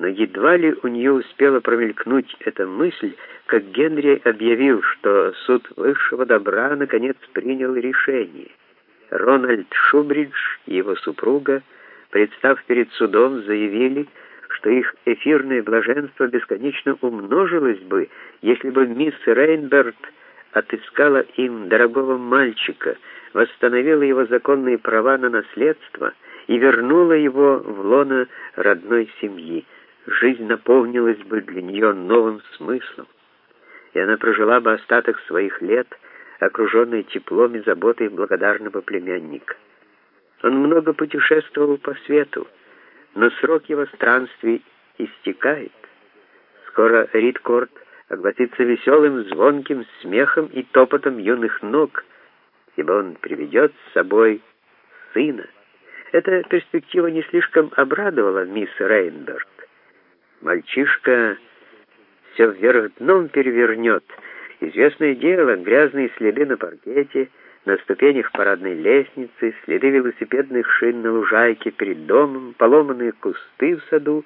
Но едва ли у нее успела промелькнуть эта мысль, как Генри объявил, что суд высшего добра наконец принял решение. Рональд Шубридж и его супруга, представ перед судом, заявили, что их эфирное блаженство бесконечно умножилось бы, если бы мисс Рейнберт отыскала им дорогого мальчика, восстановила его законные права на наследство и вернула его в лоно родной семьи. Жизнь наполнилась бы для нее новым смыслом, и она прожила бы остаток своих лет, окруженная теплом и заботой благодарного племянника. Он много путешествовал по свету, но срок его странствий истекает. Скоро Ридкорт огласится веселым, звонким смехом и топотом юных ног, ибо он приведет с собой сына. Эта перспектива не слишком обрадовала мисс Рейнберт. Мальчишка все вверх дном перевернет. Известное дело, грязные следы на паркете, на ступенях парадной лестницы, следы велосипедных шин на лужайке перед домом, поломанные кусты в саду,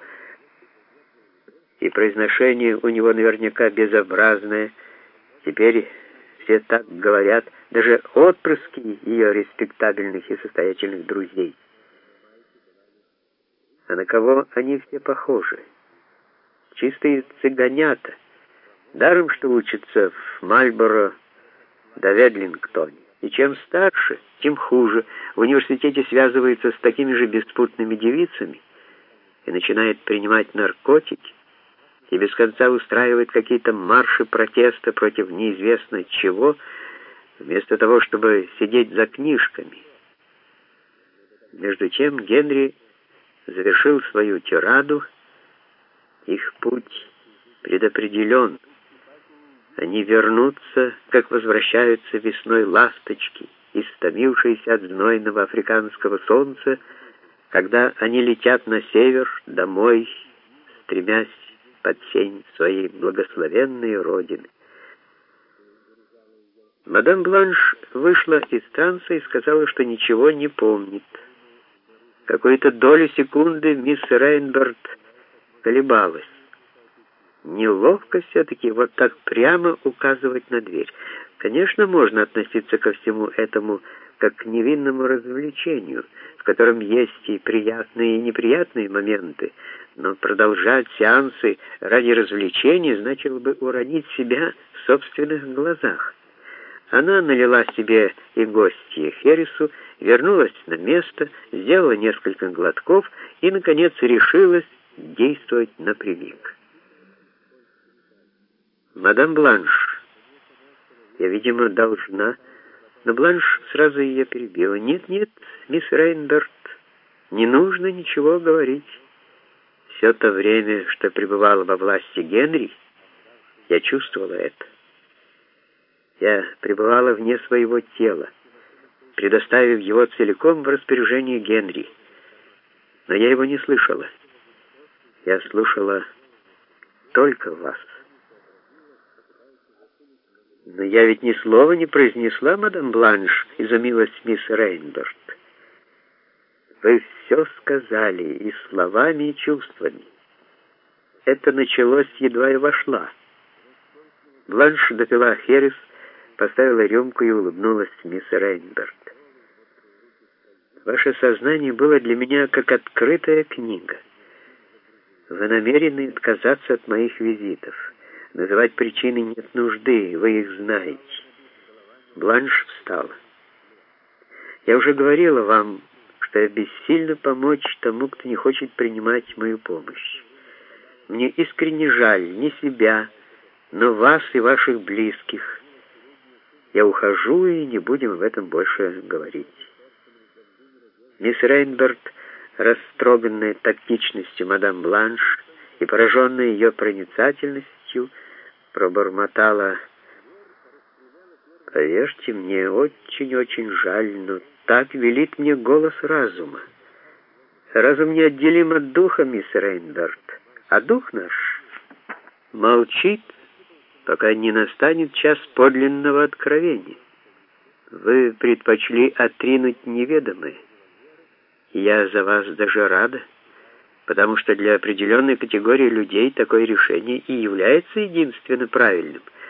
и произношение у него наверняка безобразное. Теперь все так говорят, даже отпрыски ее респектабельных и состоятельных друзей. А на кого они все похожи? Чистые цыганята. Даром, что учатся в Мальборо да Ведлингтоне. И чем старше, тем хуже. В университете связывается с такими же беспутными девицами и начинает принимать наркотики, и без конца устраивает какие-то марши протеста против неизвестно чего, вместо того, чтобы сидеть за книжками. Между тем Генри завершил свою тираду. Их путь предопределен. Они вернутся, как возвращаются весной ласточки, истомившиеся от знойного африканского солнца, когда они летят на север, домой, стремясь под сень своей благословенной родины. Мадам Бланш вышла из транса и сказала, что ничего не помнит. Какую-то долю секунды мисс Рейнберт колебалась. Неловко все-таки вот так прямо указывать на дверь. Конечно, можно относиться ко всему этому как к невинному развлечению, в котором есть и приятные, и неприятные моменты, но продолжать сеансы ради развлечения значило бы уронить себя в собственных глазах. Она налила себе и гостье Хересу, вернулась на место, сделала несколько глотков и, наконец, решилась действовать напрямик. «Мадам Бланш, я, видимо, должна...» Но Бланш сразу ее перебила. «Нет, мисс Рейнберт, не нужно ничего говорить. Все то время, что пребывала во власти Генри, я чувствовала это. Я пребывала вне своего тела, предоставив его целиком в распоряжение Генри. Но я его не слышала. Я слушала только вас». «Но я ведь ни слова не произнесла, мадам Бланш», — изумилась мисс Рейнберт. «Вы все сказали, и словами, и чувствами. Это началось, едва я вошла». Бланш допила херес, поставила рюмку и улыбнулась мисс Рейнберт. «Ваше сознание было для меня как открытая книга. Вы намерены отказаться от моих визитов. Называть причины нет нужды, вы их знаете». Бланш встала. «Я уже говорила вам, что я бессильно помочь тому, кто не хочет принимать мою помощь. Мне искренне жаль не себя, но вас и ваших близких. Я ухожу, и не будем об этом больше говорить». Мисс Рейнберт, растроганная тактичностью мадам Бланш и пораженная ее проницательностью, пробормотала: «Поверьте, мне очень-очень жаль, но так велит мне голос разума. Разум неотделим от духа, мисс Рейнберт, а дух наш молчит, пока не настанет час подлинного откровения. Вы предпочли отринуть неведомое. Я за вас даже рада. потому что для определенной категории людей такое решение и является единственно правильным.